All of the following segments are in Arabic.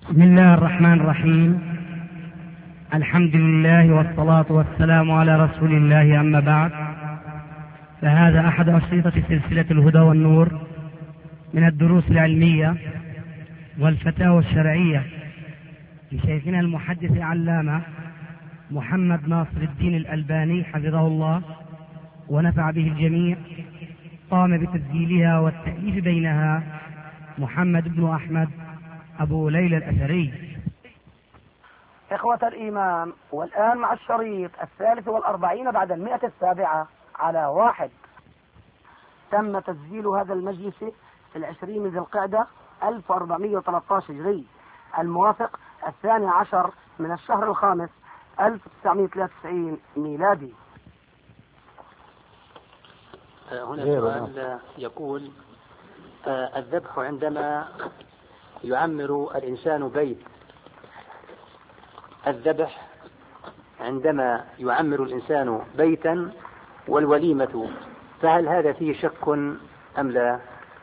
بسم الله الرحمن الرحيم. الحمد لله والصلاة والسلام على رسول الله، أما بعد، فهذا أحد أشرطة سلسلة الهدى والنور من الدروس العلمية والفتاوى الشرعية لشيخنا المحدث العلامة محمد ناصر الدين الألباني حفظه الله ونفع به الجميع. قام بتسجيلها والتأليف بينها محمد بن أحمد أبو ليلى الأثري. إخوة الإيمان، والآن مع الشريط 43 بعد 107 على 1. تم تسجيل هذا المجلس في 20 ذي القعدة 1413 هجري، الموافق 12 من الشهر الخامس 1993 ميلادي. هنا سؤال يقول: الذبح عندما يعمر الإنسان بيت، الذبح عندما يعمر الإنسان بيتا والوليمة، فهل هذا فيه شك أم لا؟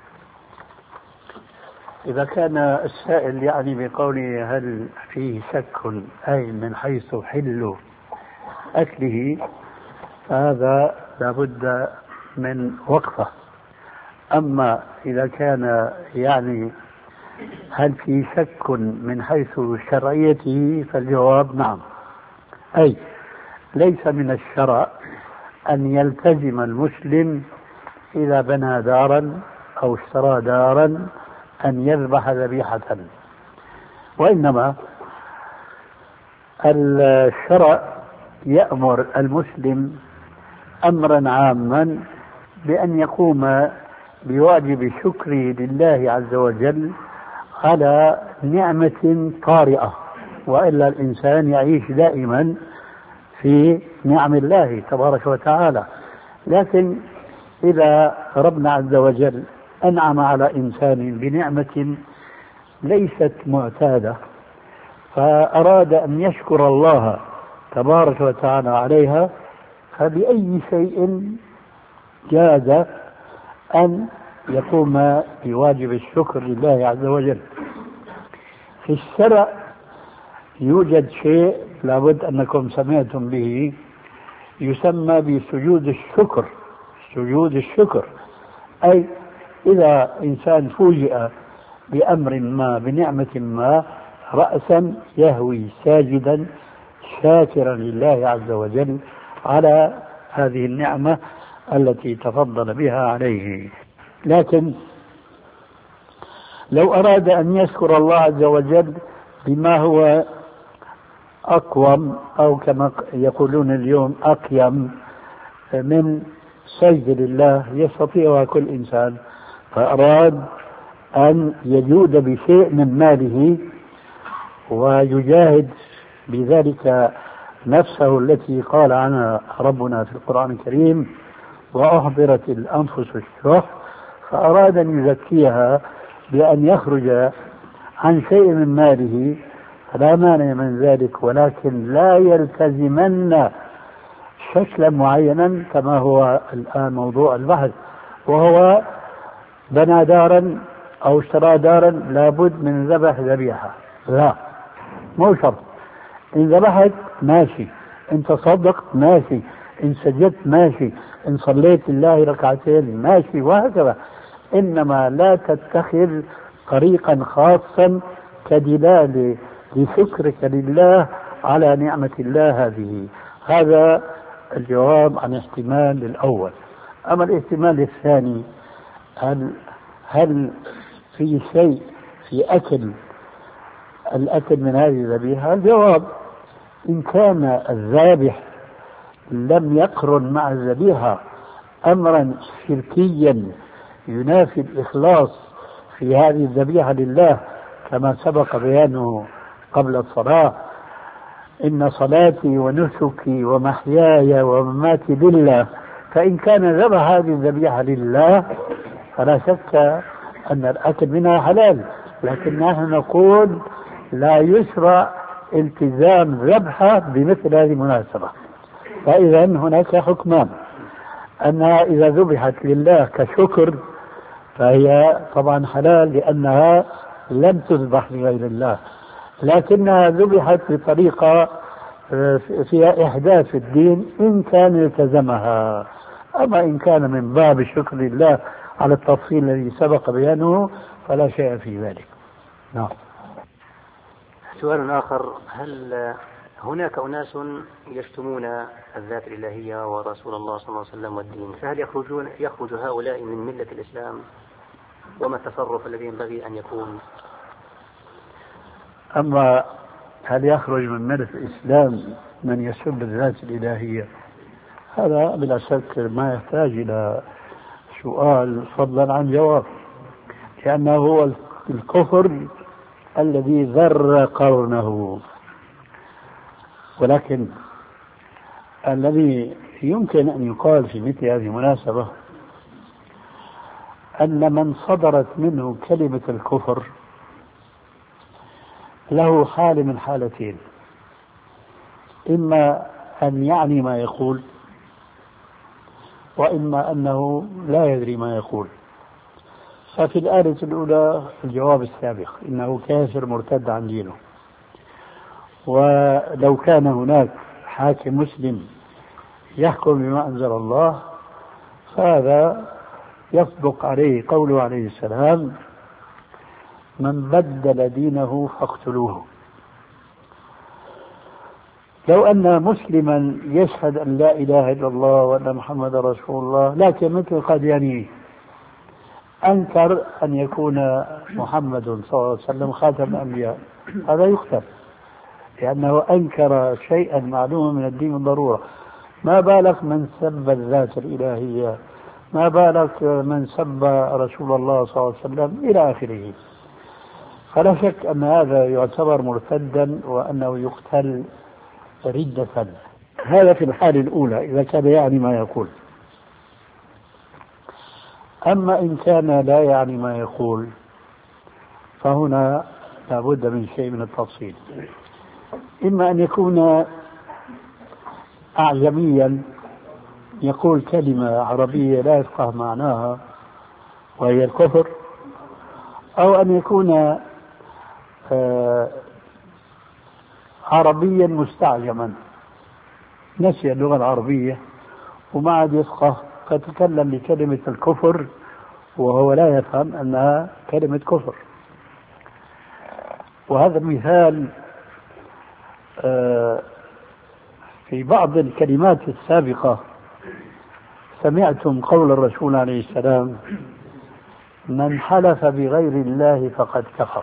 إذا كان السائل يعني بقوله هل فيه شك أي من حيث حل أكله، فهذا لابد من وقفة. أما إذا كان يعني هل في شك من حيث شرعيته، فالجواب نعم. أي ليس من الشرع أن يلتزم المسلم إذا بنى دارا أو اشترى دارا أن يذبح ذبيحة، وإنما الشرع يأمر المسلم أمرا عاما بأن يقوم بواجب الشكر لله عز وجل على نعمة طارئة، وإلا الإنسان يعيش دائما في نعم الله تبارك وتعالى. لكن إذا ربنا عز وجل أنعم على إنسان بنعمة ليست معتادة، فأراد أن يشكر الله تبارك وتعالى عليها، فبأي شيء جاز أن يقوم بواجب الشكر لله عز وجل. في الشرع يوجد شيء لابد أنكم سمعتم به، يسمى بسجود الشكر. سجود الشكر أي إذا إنسان فوجئ بأمر ما، بنعمة ما، رأسا يهوي ساجدا شاكرا لله عز وجل على هذه النعمة التي تفضل بها عليه. لكن لو أراد أن يشكر الله عز وجل بما هو أقوم، أو كما يقولون اليوم أقيم، من سجد لله يستطيعها كل إنسان، فأراد أن يجود بشيء من ماله ويجاهد بذلك نفسه التي قال عنها ربنا في القرآن الكريم: وأحضرت الأنفس الشح، فأراد أن يزكيها بأن يخرج عن شيء من ماله، فلا مانع من ذلك، ولكن لا يلتزمن شكلا معينا كما هو الآن موضوع البحث، وهو بنى دارا أو اشترى دارا لابد من ذبح ذبيحة. لا، مو شرط. إن ذبحت ماشي، إن تصدقت ماشي، إن سجدت ماشي، إن صليت الله ركعتين ماشي، وهكذا. إنما لا تتخذ طريقا خاصا كدلالة لشكرك لله على نعمة الله هذه. هذا الجواب عن الاحتمال الأول. أما الاحتمال الثاني، هل في شيء في الأكل من هذه الذبيحة؟ الجواب: إن كان الذابح لم يقرن مع الذبيحة أمرا شركيا ينافي الإخلاص في هذه الذبيحة لله، كما سبق بيانه قبل الصلاة: إن صلاتي ونسكي ومحياي ومماتي لله، فإن كان ذبح هذه الذبيحة لله فلا شك أن الأكل منها حلال، لكن نحن نقول لا يشرع التزام ذبحها بمثل هذه المناسبة. فإذا هناك حكمان: أنها إذا ذبحت لله كشكر فهي طبعا حلال لأنها لم تذبح لغير الله، لكنها ذبحت بطريقة فيها إحداث في الدين إن كان التزمها. أما إن كان من باب شكر الله على التفصيل الذي سبق بيانه فلا شيء في ذلك. نعم. سؤال آخر: هل هناك أناس يشتمون الذات الإلهية ورسول الله صلى الله عليه وسلم والدين، فهل يخرج هؤلاء من ملة الإسلام؟ وما التصرف الذي ينبغي أن يكون؟ أما هل يخرج من ملة الإسلام من يسب الذات الإلهية، هذا بلا شك ما يحتاج إلى سؤال فضلا عن جواب، لأنه هو الكفر الذي ذر قرنه. ولكن الذي يمكن أن يقال في مثل هذه المناسبة أن من صدرت منه كلمة الكفر له حال من حالتين: إما أن يعني ما يقول، وإما أنه لا يدري ما يقول. ففي الآلة الأولى الجواب السابق، إنه كافر مرتد عن دينه. ولو كان هناك حاكم مسلم يحكم بما أنزل الله فهذا يصدق عليه قوله عليه السلام: من بدل دينه فاقتلوه. لو أن مسلما يشهد أن لا إله إلا الله وأن محمد رسول الله، لكن مثل قدياني أنكر أن يكون محمد صلى الله عليه وسلم خاتم الأنبياء، هذا يقتل لأنه أنكر شيئا معلوما من الدين بالضرورة. ما بالك من سب الذات الإلهية، ما بالك من سب رسول الله صلى الله عليه وسلم إلى آخره. فلا شك أن هذا يعتبر مرتدا وأنه يقتل ردة. هذا في الحالة الأولى إذا كان يعني ما يقول. أما إن كان لا يعني ما يقول فهنا لابد من شيء من التفصيل. إما أن يكون أعجميا يقول كلمة عربية لا يفقه معناها وهي الكفر، أو أن يكون عربيا مستعجما نسي اللغة العربية وما عاد يفقه، فتكلم بكلمة الكفر وهو لا يفهم أنها كلمة كفر. وهذا المثال في بعض الكلمات السابقة سمعتم قول الرسول عليه السلام: من حلف بغير الله فقد كفر.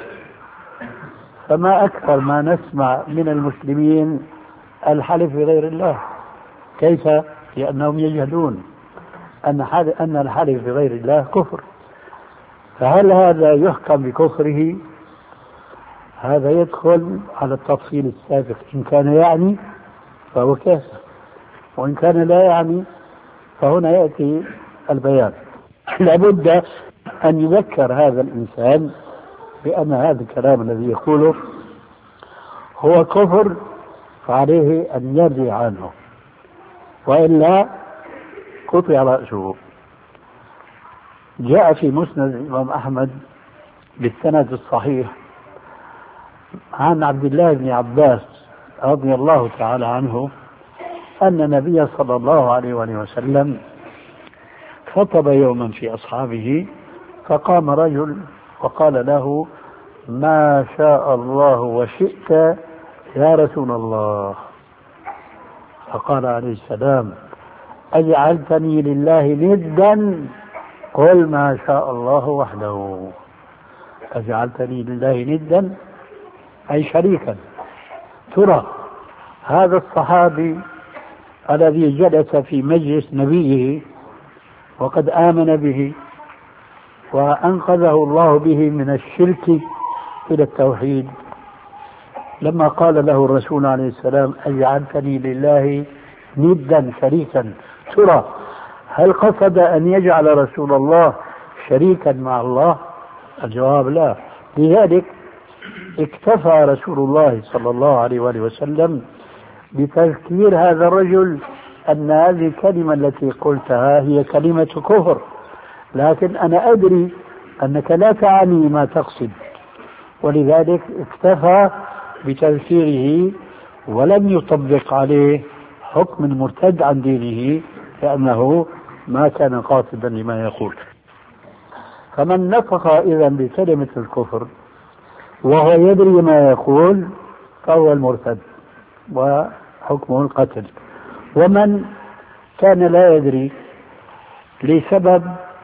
فما أكثر ما نسمع من المسلمين الحلف بغير الله. كيف؟ لأنهم يجهلون أن الحلف بغير الله كفر. فهل هذا يحكم بكفره؟ هذا يدخل على التفصيل السابق. إن كان يعني فهو كافر، وإن كان لا يعني فهنا يأتي البيان. لابد أن يذكر هذا الإنسان بأن هذا الكلام الذي يقوله هو كفر، فعليه أن يرجع عنه، وإلا قطع رأسه. جاء في مسند الإمام أحمد بالسند الصحيح عن عبد الله بن عباس رضي الله تعالى عنه أن النبي صلى الله عليه وسلم خطب يوما في أصحابه، فقام رجل وقال له: ما شاء الله وشئت يا رسول الله. فقال عليه السلام: أجعلتني لله ندا؟ قل ما شاء الله وحده. أجعلتني لله ندا أي شريكا. ترى هذا الصحابي الذي جلس في مجلس نبيه وقد آمن به وأنقذه الله به من الشرك إلى التوحيد، لما قال له الرسول عليه السلام: أجعلتني لله ندا شريكا، ترى هل قصد أن يجعل رسول الله شريكا مع الله؟ الجواب لا. لذلك اكتفى رسول الله صلى الله عليه وسلم بتذكير هذا الرجل أن هذه الكلمة التي قلتها هي كلمة كفر، لكن أنا أدري أنك لا تعني ما تقصد، ولذلك اكتفى بتفسيره ولم يطبق عليه حكم المرتد عن دينه لأنه ما كان قاصدا لما يقول. فمن نطق إذا بكلمة الكفر وهو يدري ما يقول فهو المرتد وحكمه القتل. ومن كان لا يدري لسبب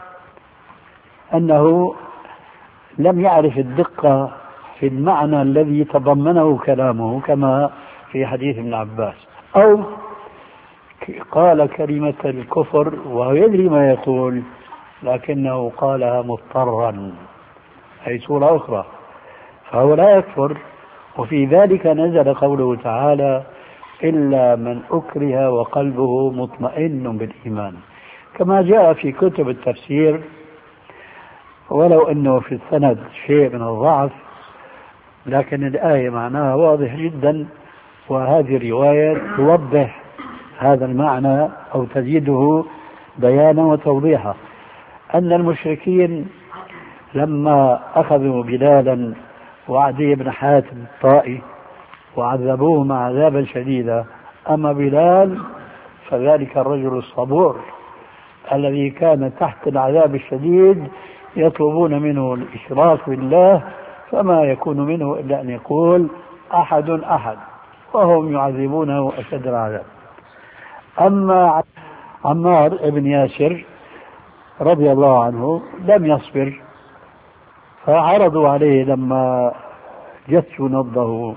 أنه لم يعرف الدقة في المعنى الذي تضمنه كلامه كما في حديث ابن عباس، أو قال كلمة الكفر وهو يدري ما يقول لكنه قالها مضطرا أي صورة أخرى، فهو لا يكفر. وفي ذلك نزل قوله تعالى إلا من أكره وقلبه مطمئن بالإيمان، كما جاء في كتب التفسير، ولو أنه في السند شيء من الضعف لكن الآية معناها واضح جدا، وهذه الرواية توضح هذا المعنى أو تزيده بيانا وتوضيحا. أن المشركين لما أخذوا بلالا وعدي بن حاتم الطائي وعذبوهم عذابا شديدا، أما بلال فذلك الرجل الصبور الذي كان تحت العذاب الشديد يطلبون منه الإشراك بالله، فما يكون منه إلا أن يقول أحد أحد، وهم يعذبونه أشد العذاب. أما عمار بن ياسر رضي الله عنه لم يصبر، فعرضوا عليه لما جسوا نبضه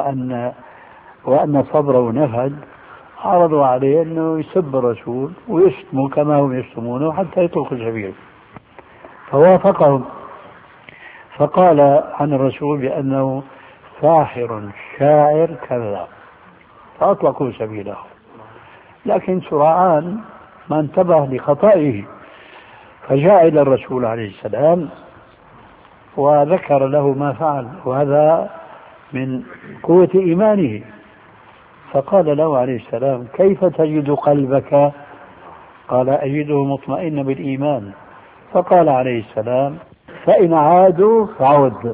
وأن صبره نفد، عرضوا عليه أنه يسب الرسول ويشتموا كما هم يشتمونه حتى يطلق السبيل، فوافقهم، فقال عن الرسول بأنه ساحر شاعر كذاب، فأطلقوا سبيله. لكن سرعان ما انتبه لخطئه فجاء إلى الرسول عليه السلام وذكر له ما فعل، وهذا من قوة إيمانه. فقال له عليه السلام كيف تجد قلبك؟ قال أجده مطمئن بالإيمان. فقال عليه السلام فإن عادوا فعد،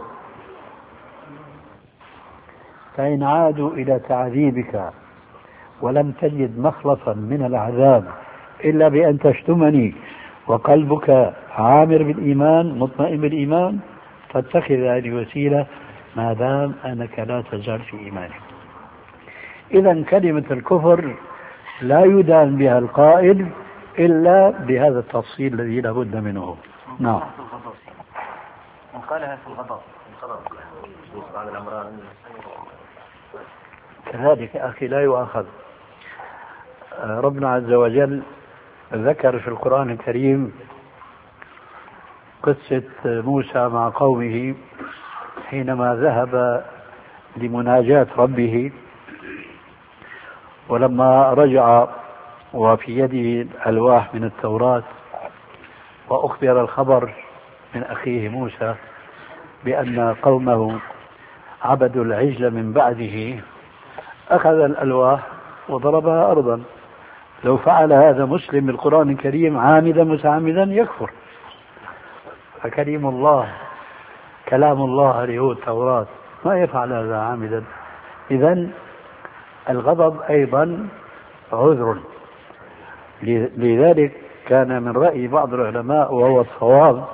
فإن عادوا إلى تعذيبك ولم تجد مخلصا من العذاب إلا بأن تشتمني وقلبك عامر بالإيمان مطمئن بالإيمان فاتخذ هذه وسيلة ما دام أنك لا تزال في إيمانك. إذا كلمة الكفر لا يدان بها القائل إلا بهذا التفصيل الذي لا بد منه. نعم. من قالها في الغضب كذلك أخي لا يؤاخذ. ربنا عز وجل ذكر في القرآن الكريم قصة موسى مع قومه حينما ذهب لمناجاة ربه، ولما رجع وفي يده ألواح من التوراة وأخبر الخبر من أخيه موسى بأن قومه عبدوا العجل من بعده، أخذ الألواح وضربها أرضا. لو فعل هذا مسلم بالقرآن الكريم عامدا متعمدا يكفر، فكلام الله اللي هو التوراة ما يفعل هذا عامدا. إذن الغضب أيضا عذر. لذلك كان من رأي بعض العلماء وهو الصواب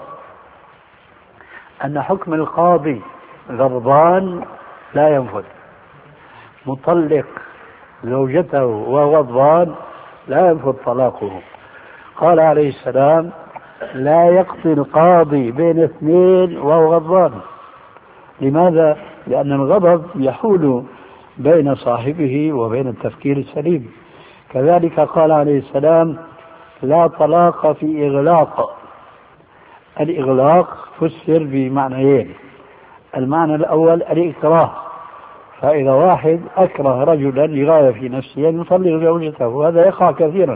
أن حكم القاضي غضبان لا ينفذ، مطلق زوجته وهو غضبان لا ينفذ طلاقه. قال عليه السلام لا يقضي القاضي بين اثنين وهو غضبان. لماذا؟ لأن الغضب يحول بين صاحبه وبين التفكير السليم. كذلك قال عليه السلام لا طلاق في إغلاق. الإغلاق فسر بمعنيين، المعنى الأول الإكراه، فإذا واحد أكره رجلا لغاية في نفسه أن يطلق زوجته وهذا يقع كثيرا،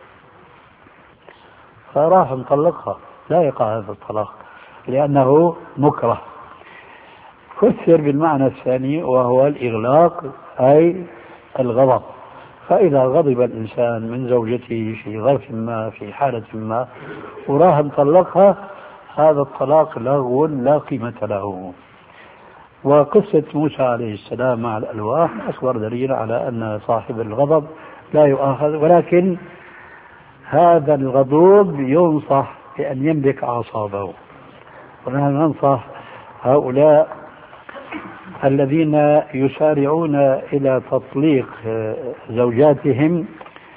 فراح مطلقها لا يقع هذا الطلاق لأنه مكره. فسر بالمعنى الثاني وهو الإغلاق أي الغضب، فإذا غضب الإنسان من زوجته في ظرف ما في حالة ما وراح مطلقها هذا الطلاق لغو لا قيمة له. وقصة موسى عليه السلام مع الألواح أكبر دليل على أن صاحب الغضب لا يؤاخذ، ولكن هذا الغضوب ينصح بأن يملك أعصابه. ونحن ننصح هؤلاء الذين يسارعون إلى تطليق زوجاتهم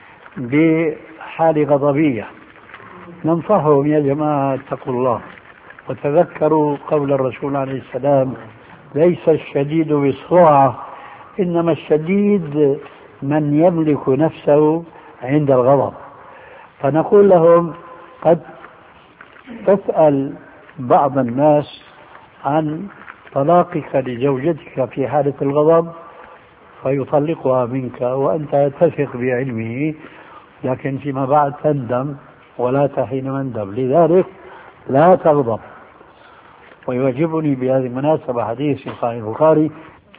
بحال غضبية، ننصحهم يا جماعة اتقوا الله وتذكروا قول الرسول عليه السلام: ليس الشديد بالسرعة إنما الشديد من يملك نفسه عند الغضب. فنقول لهم: قد تسأل بعض الناس عن طلاقك لزوجتك في حالة الغضب فيطلقها منك وأنت تثق بعلمه، لكن فيما بعد تندم ولا تحين مندم، لذلك لا تغضب. ويعجبني بهذه المناسبة حديث في صحيح البخاري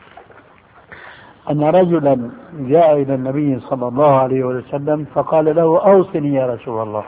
أن رجلا جاء إلى النبي صلى الله عليه وسلم فقال له: أوصني يا رسول الله.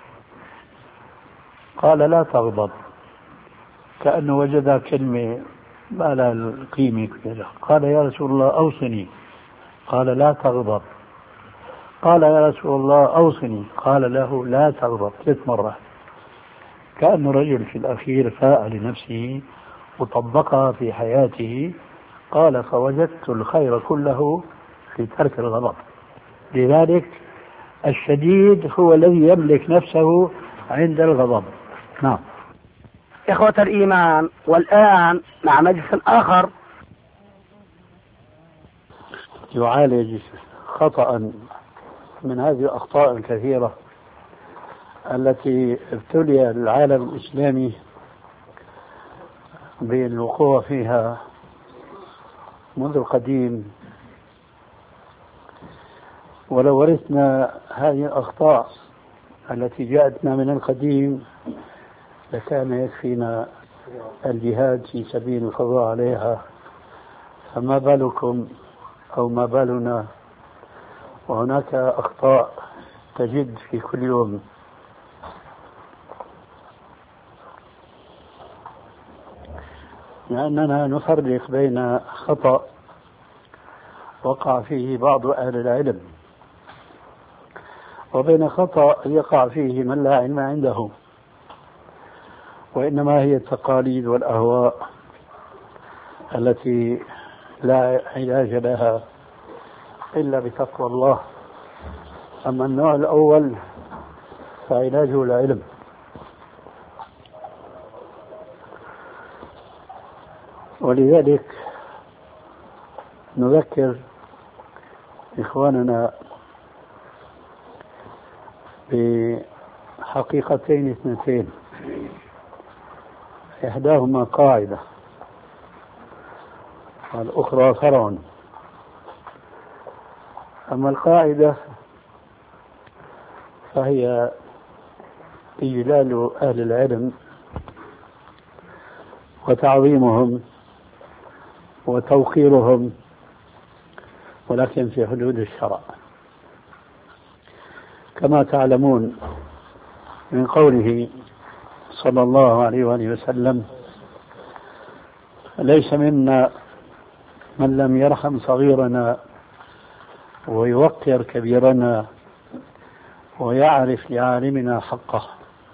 قال: لا تغضب، كأنه وجد كلمة ما لها القيمة كذا. قال: يا رسول الله أوصني. قال: لا تغضب. قال: يا رسول الله أوصني. قال له: لا تغضب 3 مرات. كأن رجل في الأخير فاء لنفسه وطبقها في حياته. قال: فوجدت الخير كله في ترك الغضب. لذلك الشديد هو الذي يملك نفسه عند الغضب. نعم. إخوة الإيمان، والآن مع مجلس آخر يعالج خطأ من هذه الأخطاء الكثيرة التي ابتلي العالم الإسلامي بالوقوع فيها منذ القديم. ولو ورثنا هذه الأخطاء التي جاءتنا من القديم لكان يكفينا الجهاد في سبيل القضاء عليها، فما بالكم أو ما بالنا وهناك أخطاء تجد في كل يوم. لأننا نفرق بين خطأ وقع فيه بعض أهل العلم وبين خطأ يقع فيه من لا علم عنده، وإنما هي التقاليد والأهواء التي لا علاج لها إلا بتقوى الله. أما النوع الأول فعلاجه العلم. ولذلك نذكر إخواننا بحقيقتين 2، إحداهما قاعدة والأخرى فرع. أما القاعدة فهي إجلال أهل العلم وتعظيمهم وتوقيرهم، ولكن في حدود الشرع، كما تعلمون من قوله صلى الله عليه وآله وسلم: ليس منا من لم يرحم صغيرنا ويوقر كبيرنا ويعرف لعالمنا حقه.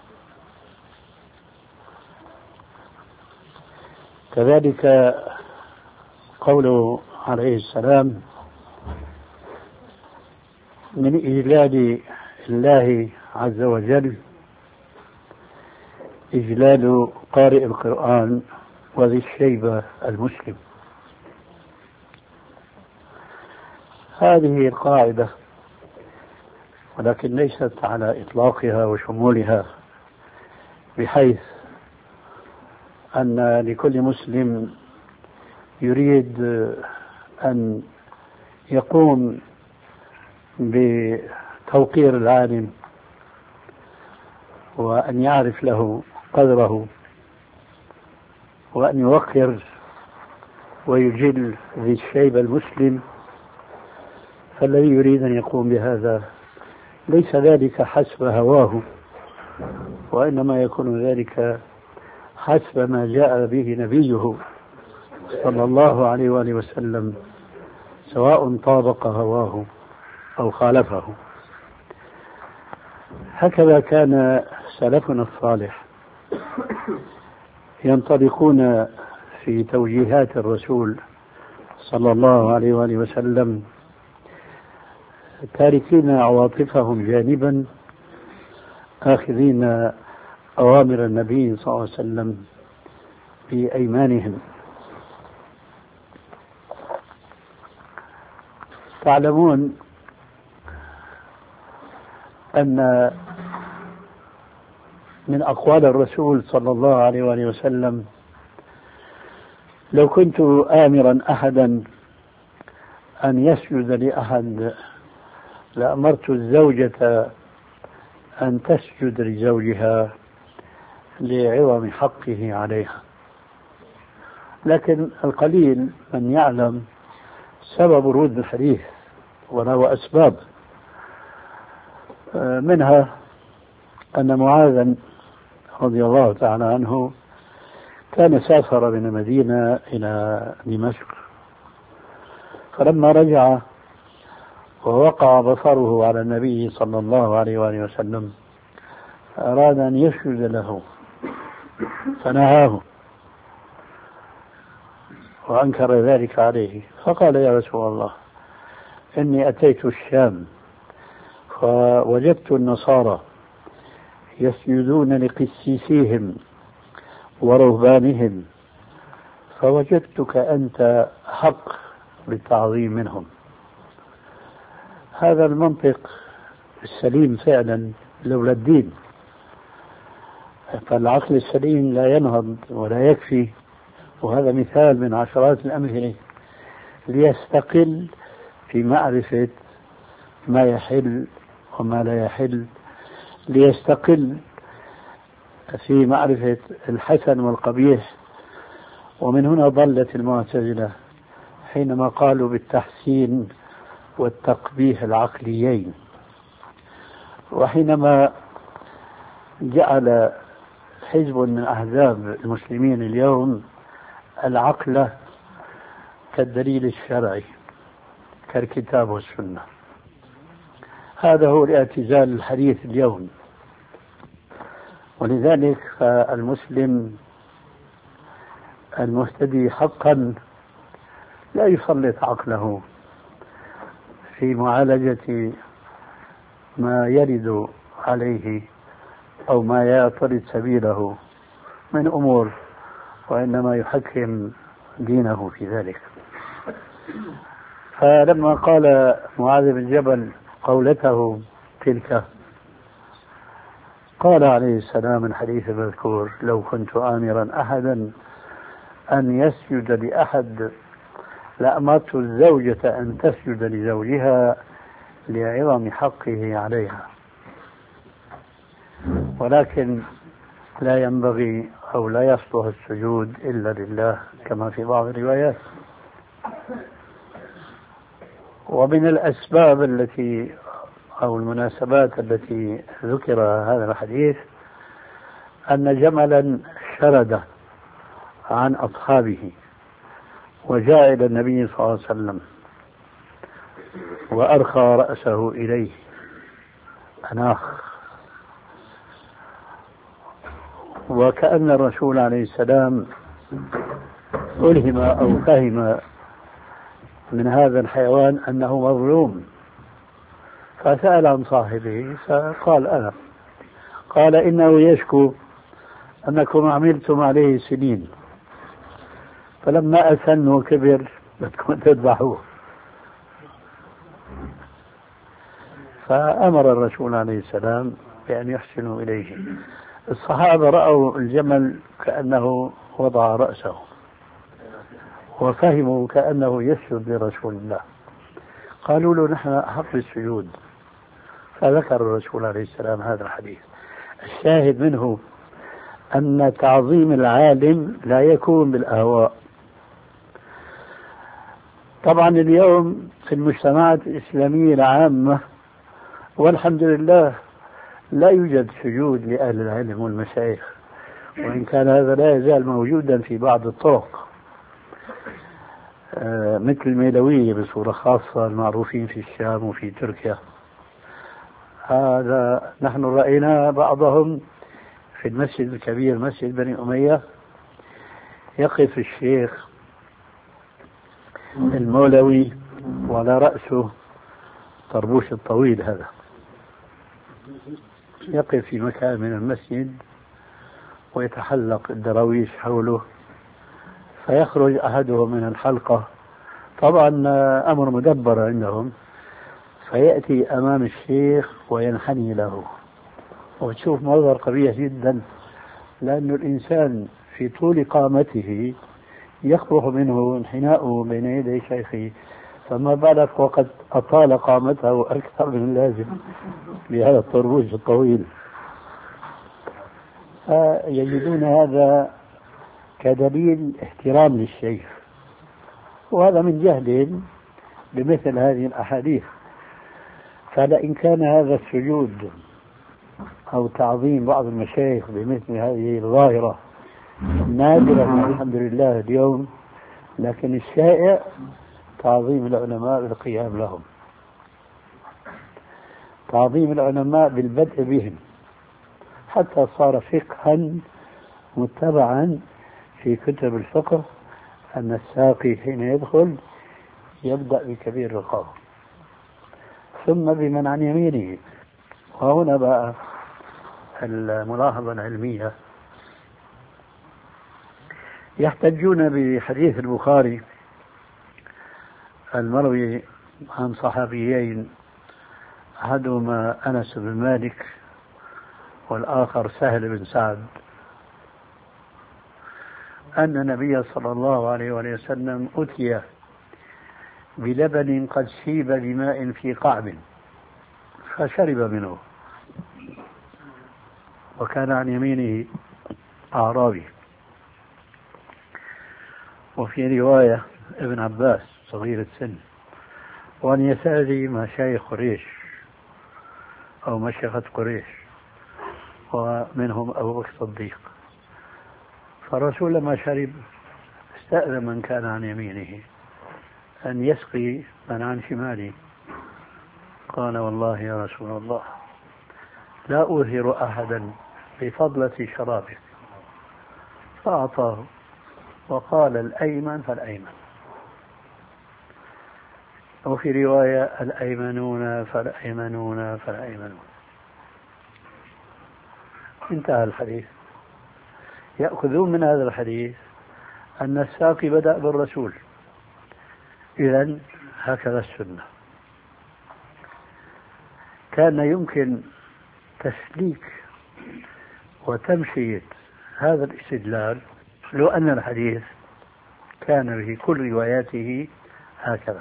كذلك قوله عليه السلام: من إجلال الله عز وجل إجلال قارئ القرآن وذي الشيبة المسلم. هذه القاعدة، ولكن ليست على إطلاقها وشمولها، بحيث أن لكل مسلم يريد أن يقوم بتوقير العالم وأن يعرف له قدره وأن يوقر ويجل ذي الشيبة المسلم، فالذي يريد أن يقوم بهذا ليس ذلك حسب هواه، وإنما يكون ذلك حسب ما جاء به نبيه صلى الله عليه وآله وسلم سواء طابق هواه أو خالفه. هكذا كان سلفنا الصالح ينطلقون في توجيهات الرسول صلى الله عليه وآله وسلم، تاركين عواطفهم جانبا، آخذين أوامر النبي صلى الله عليه وسلم في أيمانهم. تعلمون أن من أقوال الرسول صلى الله عليه وآله وسلم: لو كنت آمرا أحدا أن يسجد لأحد لأمرت الزوجة أن تسجد لزوجها لعظم حقه عليها. لكن القليل من يعلم سبب ورود الحديث، وله أسباب، منها أن معاذا رضي الله تعالى عنه كان سافر من المدينة إلى دمشق، فلما رجع ووقع بصره على النبي صلى الله عليه وآله وسلم أراد أن يسجد له فنهاه وأنكر ذلك عليه، فقال: يا رسول الله، إني أتيت الشام فوجدت النصارى يسجدون لقسيسيهم ورهبانهم، فوجدتك أنت حق بالتعظيم منهم. هذا المنطق السليم فعلا لولا الدين، فالعقل السليم لا ينهض ولا يكفي، وهذا مثال من عشرات الأمثلة، ليستقل في معرفة ما يحل وما لا يحل، ليستقل في معرفة الحسن والقبيح. ومن هنا ضلت المعتزلة حينما قالوا بالتحسين والتقبيح العقليين، وحينما جعل حزب من أحزاب المسلمين اليوم العقل كالدليل الشرعي كالكتاب والسنة. هذا هو الاعتزال الحديث اليوم. ولذلك فالمسلم المهتدي حقا لا يسلط عقله في معالجة ما يرد عليه أو ما يطرد سبيله من أمور، وإنما يحكم دينه في ذلك. فلما قال معاذ بن جبل قولته تلك، قال عليه السلام الحديث المذكور: لو كنت آمرا أحدا أن يسجد لأحد لأمرت الزوجة أن تسجد لزوجها لعظم حقه عليها. ولكن لا ينبغي أو لا يصلح السجود إلا لله كما في بعض الروايات. ومن الأسباب التي أو المناسبات التي ذكر هذا الحديث أن جملا شرد عن أصحابه وجاء إلى النبي صلى الله عليه وسلم وأرخى رأسه إليه أناخ، وكأن الرسول عليه السلام ألهم أو فهم من هذا الحيوان أنه مظلوم، فسأل عن صاحبه فقال: أنا. قال: إنه يشكو أنكم عملتم عليه سنين، فلما أسن وكبر بدكم تذبحوه. فأمر الرسول عليه السلام بأن يحسنوا إليه. الصحابة رأوا الجمل كأنه وضع رأسه وفهموا كأنه يسجد لرسول الله، قالوا له: نحن أحق بالسجود. فذكر الرسول عليه السلام هذا الحديث. الشاهد منه أن تعظيم العالم لا يكون بالأهواء. طبعا اليوم في المجتمعات الإسلامية العامة والحمد لله لا يوجد سجود لأهل العلم والمشايخ، وإن كان هذا لا يزال موجودا في بعض الطرق، مثل الميلوية بصورة خاصة المعروفين في الشام وفي تركيا. هذا نحن رأينا بعضهم في المسجد الكبير مسجد بني أمية، يقف الشيخ المولوي وعلى رأسه طربوش الطويل هذا، يقف في مكان من المسجد ويتحلق الدراويش حوله، فيخرج أحدهم من الحلقة، طبعا أمر مدبر عندهم، فيأتي أمام الشيخ وينحني له، وتشوف منظر قبيح جدا، لأن الإنسان في طول قامته يقبح منه انحناؤه بين يدي شيخه، فما بالك وقد أطال قامته أكثر من اللازم بهذا الطربوش الطويل. فيجدون هذا كدليل احترام للشيخ، وهذا من جهل بمثل هذه الأحاديث. فلئن كان هذا السجود أو تعظيم بعض المشايخ بمثل هذه الظاهرة نادرا الحمد لله اليوم، لكن الشائع تعظيم العلماء بالقيام لهم، تعظيم العلماء بالبدء بهم، حتى صار فقها متبعا في كتب الفقه أن الساقي حين يدخل يبدأ بكبير القوم ثم بمن عن يمينه. وهنا بقى الملاحظة العلمية، يحتجون بحديث البخاري المروي عن صحابيين، أحدهما أنس بن مالك والآخر سهل بن سعد، أن النبي صلى الله عليه وسلم أتي بلبن قد شيب بماء في قعب فشرب منه، وكان عن يمينه أعرابي. وفي رواية ابن عباس صغير السن، وعن يساره مشايخ قريش أو مشيخة قريش، ومنهم أبو بكر الصديق. فالرسول لما شرب استأذن من كان عن يمينه أن يسقي من عن شماله، قال والله يا رسول الله لا أوهر أحدا بفضلة شرابك، فأعطاه وقال الأيمن فالأيمن، وفي رواية الأيمنون فالأيمنون فالأيمنون. انتهى الحديث. يأخذون من هذا الحديث أن الساقي بدأ بالرسول، إذن هكذا السنة. كان يمكن تسليك وتمشية هذا الاستدلال لو أن الحديث كان به كل رواياته هكذا،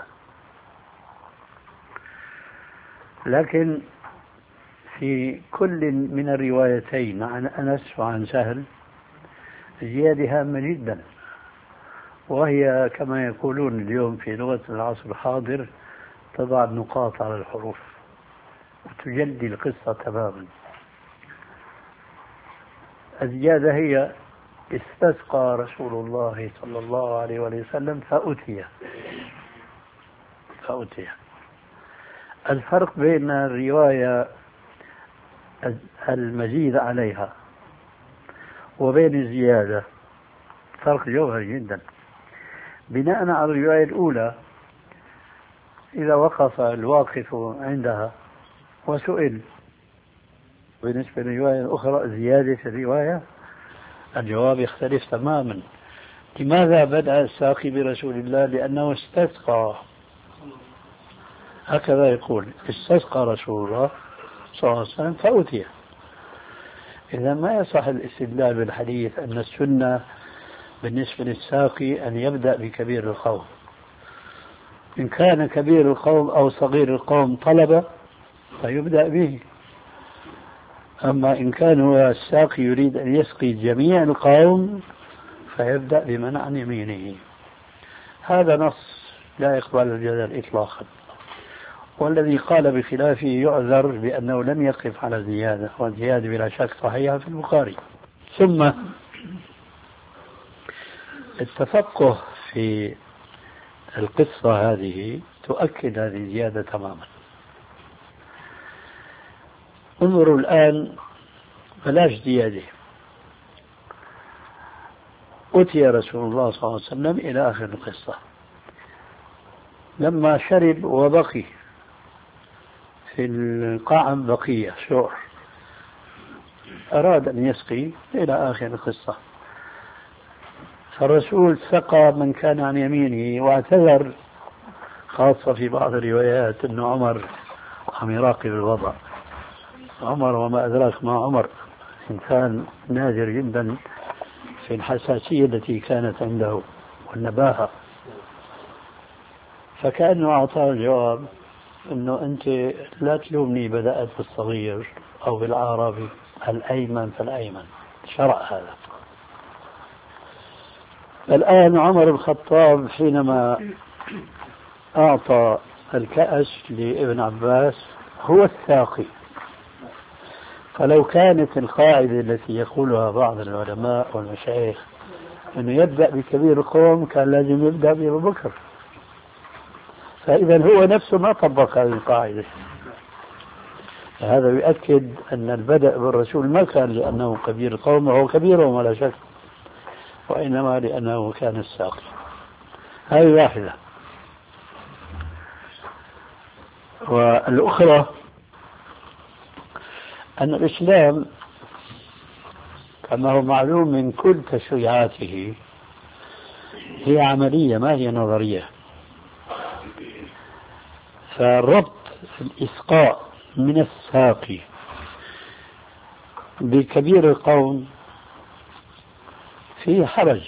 لكن في كل من الروايتين عن أنس وعن سهل زيادة هامة جدا، وهي كما يقولون اليوم في لغة العصر الحاضر تضع النقاط على الحروف وتجلي القصة تماما. الزيادة هي استسقى رسول الله صلى الله عليه وسلم فأتي. الفرق بين الرواية المزيد عليها وبين الزيادة فرق جوهري جدا. بناء على الرواية الأولى إذا وقف الواقف عندها وسئل بالنسبة للرواية الأخرى زيادة الرواية، الجواب يختلف تماما. لماذا بدأ الساقي برسول الله؟ لأنه استسقى، هكذا يقول استسقى رسول الله صلى الله عليه وسلم فأتي. إذا ما يصح الاستدلال بالحديث أن السنة بالنسبة للساقي أن يبدأ بكبير القوم، إن كان كبير القوم أو صغير القوم طلب فيبدأ به، أما إن كان هو الساقي يريد أن يسقي جميع القوم فيبدأ بمن عن يمينه. هذا نص لا يقبل الجدل إطلاقا، والذي قال بخلافه يعذر بأنه لم يقف على الزيادة، والزيادة بلا شك صحيحة في البخاري. ثم التفقه في القصة هذه تؤكد هذه الزيادة تماما. انظروا الآن، بلاش زيادة. أتي رسول الله صلى الله عليه وسلم إلى آخر القصة، لما شرب وبقي في القعم بقية شعر، أراد أن يسقي إلى آخر القصة، فالرسول سقى من كان عن يمينه واعتذر، خاصة في بعض الروايات أن عمر عم يراقب الوضع. عمر وما أدراك ما عمر، إنسان نادر جدا في الحساسية التي كانت عنده والنباهة، فكأنه أعطاه الجواب أنه أنت لا تلومني بدأت بالصغير أو بالعربي، الأيمن فالأيمن، شرع هذا. الآن عمر الخطاب حينما أعطى الكأس لابن عباس هو الساقي، فلو كانت القاعدة التي يقولها بعض العلماء والمشايخ أنه يبدأ بكبير القوم، كان لازم يبدأ بأبو بكر، فإذا هو نفسه ما طبق هذه القاعدة. هذا يؤكد أن البدء بالرسول ما كان لأنه كبير القوم، وهو كبيرهم ولا شك، وإنما لأنه كان الساقي. هذه واحدة. والأخرى أن الإسلام كما هو معلوم من كل تشريعاته هي عملية ما هي نظرية، فالربط الإسقاء من الساقي بكبير القوم فيه حرج،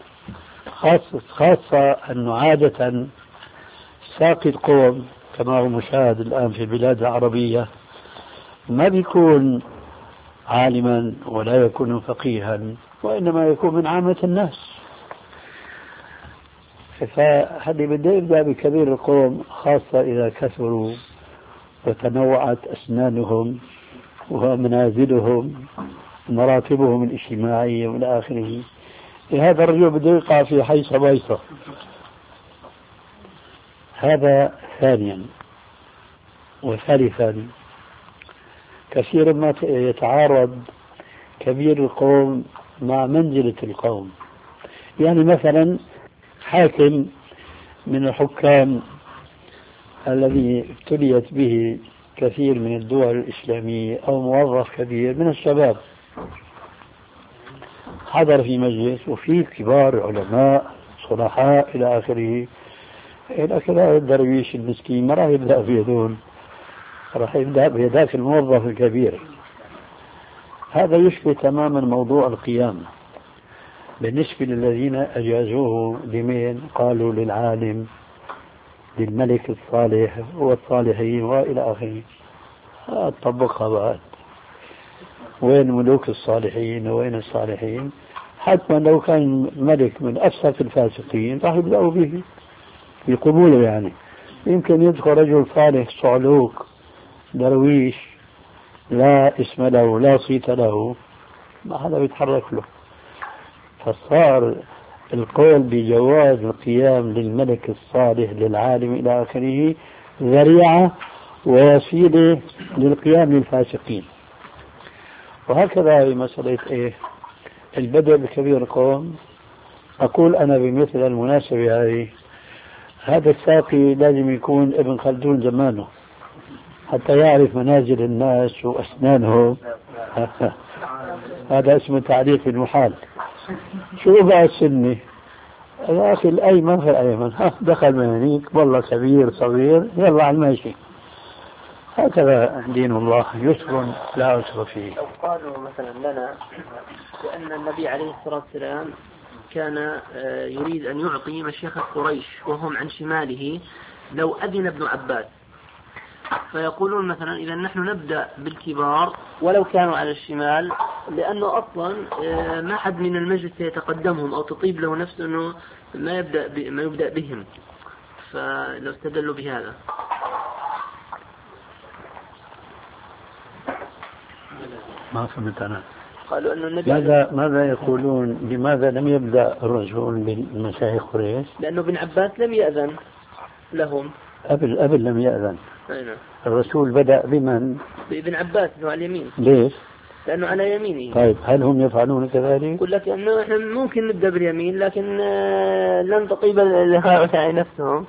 خاصة أنه عادة ساقي القوم كما هو مشاهد الآن في البلاد العربية ما بيكون عالما ولا يكون فقيها، وإنما يكون من عامة الناس. فهذه بده يبدأ بكبير القوم، خاصة إذا كثروا وتنوعت أسنانهم ومنازلهم ومراتبهم الاجتماعية وإلى آخره. هذا الرجل بده يقع في حيصة بيصة. هذا ثانيا. وثالثا، كثيرا ما يتعارض كبير القوم مع منزلة القوم. يعني مثلا حاكم من الحكام الذي ابتليت به كثير من الدول الإسلامية، أو موظف كبير من الشباب حضر في مجلس وفيه كبار علماء صلحاء إلى آخره، لكن هذا الدرويش المسكين ما راح يبدأ بيدون، راح يبدأ بذاك الموظف الكبير. هذا يشبه تماما موضوع القيام بالنسبة للذين أجازوه لمن قالوا للعالم للملك الصالح والصالحين وإلى آخره. طبقها بعد، وين ملوك الصالحين وين الصالحين؟ حتى لو كان ملك من أفسق الفاسقين راح يبدأوا به في قبوله. يعني يمكن يدخل رجل صالح صعلوك درويش لا اسم له لا صيت له، ما حدا بيتحرك له. فصار القول بجواز القيام للملك الصالح للعالم إلى آخره ذريعة ووسيلة للقيام للفاسقين. وهكذا هي مسألة إيه؟ البدء بكبير القوم. أقول أنا بمثل المناسبة هذه، هذا الساقي لازم يكون ابن خلدون زمانه حتى يعرف منازل الناس وأسنانهم. هذا اسمه تعريف المحال. شو بقى السنة يا أخي؟ الأيمن فالأيمن، دخل من هنيك والله كبير صغير يلا على الماشي. هكذا دين الله يسر لا يسر فيه. لو قالوا مثلا لنا بأن النبي عليه الصلاة والسلام كان يريد أن يعطي مشيخة قريش وهم عن شماله لو أذن ابن عباس، فيقولون مثلا إذا نحن نبدأ بالكبار ولو كانوا على الشمال، لأنه أصلا ما حد من المجلس يتقدمهم أو تطيب له نفسه أنه ما يبدأ بهم، فلو استدلوا بهذا. ما فهمت أنا. قالوا أن النبي ماذا يقولون؟ لماذا لم يبدأ الرسول بالمشايخ قريش؟ لأنه ابن عباس لم يأذن لهم. قبل لم يأذن. أيوة. الرسول بدأ بمن؟ بابن عباس على اليمين. ليش؟ لأنه على يمينه. طيب هل هم يفعلون كذلك؟ يقول لك أنه إحنا ممكن نبدأ باليمين لكن لن تطيب لهؤلاء نفسهم.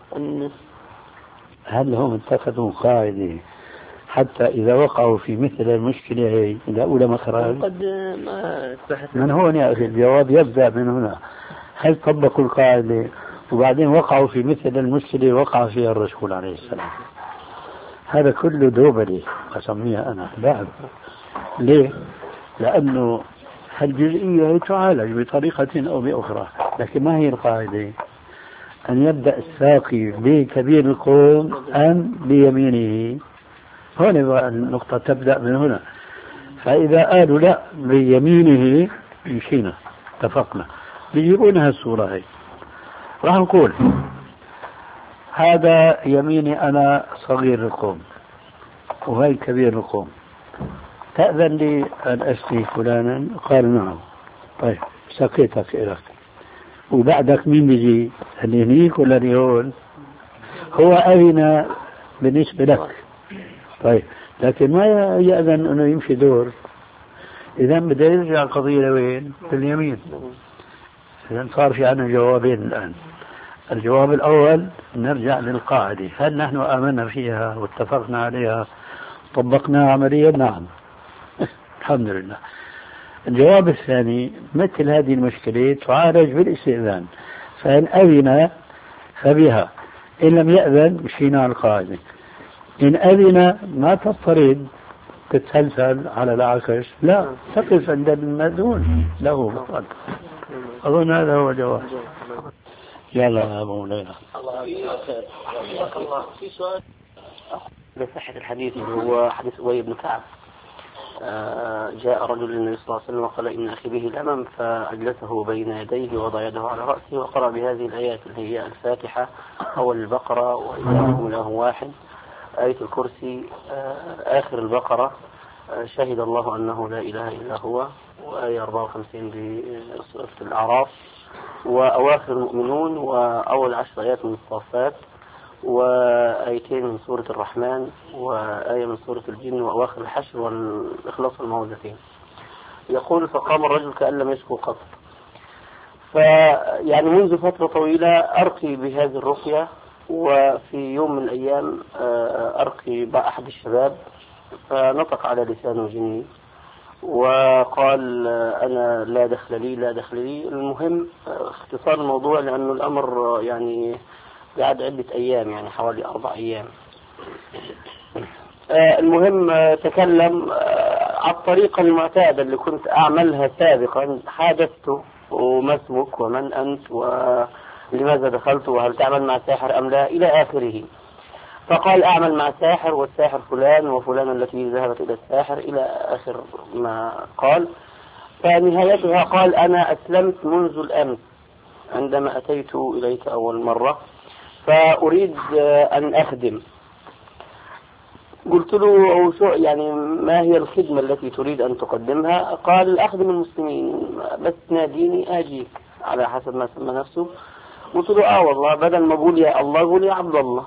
هل هم اتخذوا قاعدة حتى إذا وقعوا في مثل المشكلة هي لأولى مخرج؟ قد ما من هون يا أخي الجواب يبدأ من هنا. هل طبقوا القاعدة وبعدين وقعوا في مثل المشكلة وقع فيها الرسول عليه السلام؟ هذا كله دوبلي أسميها أنا. لا. ليه؟ لأنه هالجزئية تعالج بطريقة أو بأخرى، لكن ما هي القاعدة؟ أن يبدأ الساقي بكبير القوم أم بيمينه. هون النقطة تبدأ من هنا. فإذا قالوا لا بيمينه مشينا اتفقنا. بيجيبونها الصورة هي. راح نقول هذا يميني أنا صغير القوم وهي كبير القوم، تأذن لي أن أسقي فلانا؟ قال نعم. طيب سقيتك إليك وبعدك مين بيجي؟ اللي هنيك ولا اللي هون؟ هو أذن بالنسبة لك. طيب لكن ما يأذن أنه يمشي دور. إذا بدأ يرجع القضية لوين؟ باليمين. إذا صار في عنا جوابين الآن. الجواب الأول نرجع للقاعدة، هل نحن آمنا فيها واتفقنا عليها طبقناها عمليا؟ نعم الحمد لله. الجواب الثاني مثل هذه المشكلة تعالج بالاستئذان، فإن أذن فبها، إن لم يأذن مشينا على القاعدة. إن أذن ما تضطرد تتسلسل على العكس، لا تقف عند المأذون له. أظن هذا هو الجواب. يلا يا مولانا. الله في سؤال بصحة الحديث هو حديث أبي بن كعب. جاء رجل للنبي صلى الله عليه وسلم وقال إن أخي به الأمم، فأجلسه بين يديه ووضع يده على رأسه وقرأ بهذه الآيات اللي هي الفاتحة أو البقرة وإلهكم إله واحد، آية الكرسي، آخر البقرة شهد الله أنه لا إله إلا هو، وآية 54 بسورة الأعراف، وأواخر المؤمنون، وأول 10 آيات من الصافات، وآيتين من سورة الرحمن، وآية من سورة الجن، وأواخر الحشر والإخلاص والمعوذتين. يقول فقام الرجل كأن لم يشكو قط. فيعني منذ فترة طويلة أرقي بهذه الرقية، وفي يوم من الأيام أرقي أحد الشباب فنطق على لسانه جني وقال أنا لا دخل لي. المهم اختصار الموضوع لأنه الأمر يعني بعد عدة أيام، يعني حوالي 4 أيام. المهم تكلم على الطريقة المعتادة اللي كنت أعملها سابقا. حادثته وما اسمك ومن أنت ولماذا دخلت وهل تعمل مع ساحر أم لا إلى آخره. فقال أعمل مع ساحر والساحر فلان وفلان التي ذهبت إلى الساحر إلى آخر ما قال. فنهايتها قال أنا أسلمت منذ الأمس عندما أتيت إليك أول مرة، فأريد أن أخدم. قلت له يعني ما هي الخدمة التي تريد أن تقدمها؟ قال أخدم المسلمين، بس ناديني آجيك على حسب ما سمى نفسه. قلت له والله بدل ما أقول يا الله قول يا عبد الله.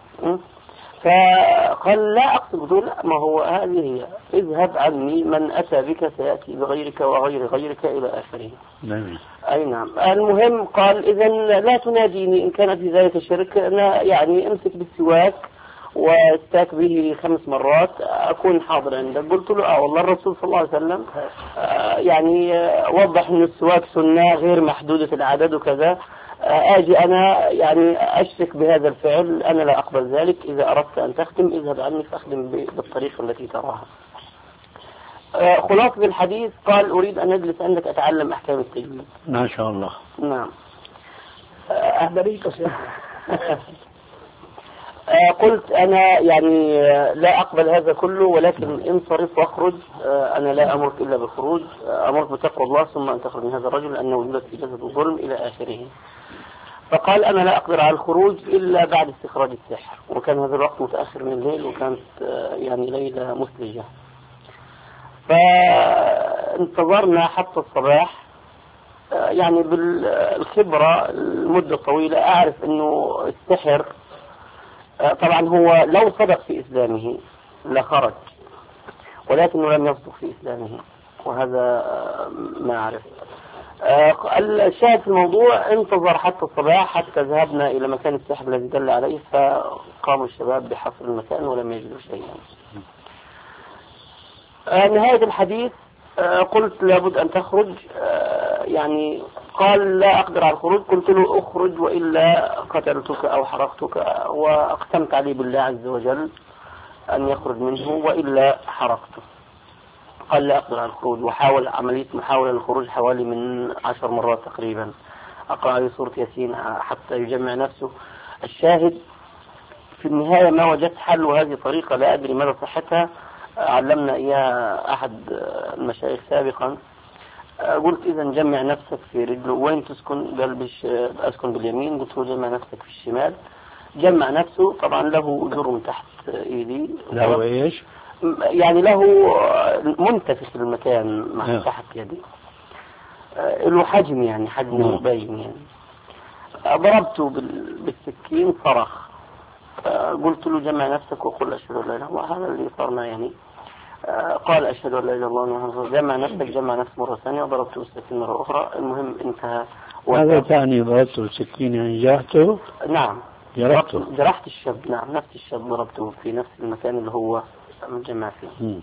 فقال لا أقصد. قلت له لا، ما هو هذه هي، اذهب عني من أتى بك سيأتي بغيرك وغير غيرك إلى آخره. أي نعم. المهم قال إذا لا تناديني إن كانت في ذلك الشرك، أنا يعني امسك بالسواك واستاك به 5 مرات أكون حاضر عندك. قلت له والله الرسول صلى الله عليه وسلم يعني وضح أن السواك سنة غير محدودة العدد وكذا. آجي أنا يعني أشرك بهذا الفعل، أنا لا أقبل ذلك. إذا أردت أن تخدم اذهب عني فأخدم بالطريقة التي تراها. خلاصة الحديث قال أريد أن أجلس عندك أتعلم أحكام التجويد. ما شاء الله. نعم. قلت أنا يعني لا أقبل هذا كله، ولكن انصرف واخرج. أنا لا أمرك إلا بالخروج، أمرك بتقوى الله ثم أن تخرج من هذا الرجل لأنه وجدت في جسد الظلم إلى آخره. فقال أنا لا أقدر على الخروج إلا بعد استخراج السحر، وكان هذا الوقت متأخر من الليل وكانت يعني ليلة مثلجة. انتظرنا حتى الصباح. يعني بالخبرة المدة الطويلة أعرف أنه السحر طبعا هو لو صدق في إسلامه لخرج، ولكنه لم يصدق في إسلامه، وهذا ما أعرف. الشاهد في الموضوع انتظر حتى الصباح، حتى ذهبنا إلى مكان السحر الذي دل عليه، فقاموا الشباب بحفر المكان ولم يجدوا شيئا. نهاية الحديث قلت لابد أن تخرج. يعني قال لا أقدر على الخروج. قلت له أخرج وإلا قتلتك أو حرقتك، وأقسمت عليه بالله عز وجل أن يخرج منه وإلا حرقته. قال لا أقدر على الخروج، وحاول عملية محاولة للخروج حوالي من 10 مرات تقريبا. أقرأ عليه سورة ياسين حتى يجمع نفسه. الشاهد في النهاية ما وجدت حل، وهذه طريقة لا أدري مدى صحتها، علمنا إياها أحد المشايخ سابقا. قلت إذا جمع نفسك في رجله. وين تسكن؟ قال أسكن باليمين. قلت له جمع نفسك في الشمال. جمع نفسه. طبعا له جرم تحت إيدي. له إيش؟ يعني له منتفخ في المكان مع تحت يدي، له حجم، يعني حجم باين. يعني ضربته بالسكين صرخ. قلت له جمع نفسك وقل أشهد أن لا إله إلا الله. هذا اللي صارنا يعني. قال أشهد أن لا إله إلا الله. جمع نفسك. جمع نفسك مرة ثانية وضربته بالسكين مرة أخرى. المهم انتهى. هذا ثاني ضربته بالسكين يعني جرحته؟ نعم جرحت الشاب. نعم نفس الشاب ضربته في نفس المكان اللي هو متجمع فيه.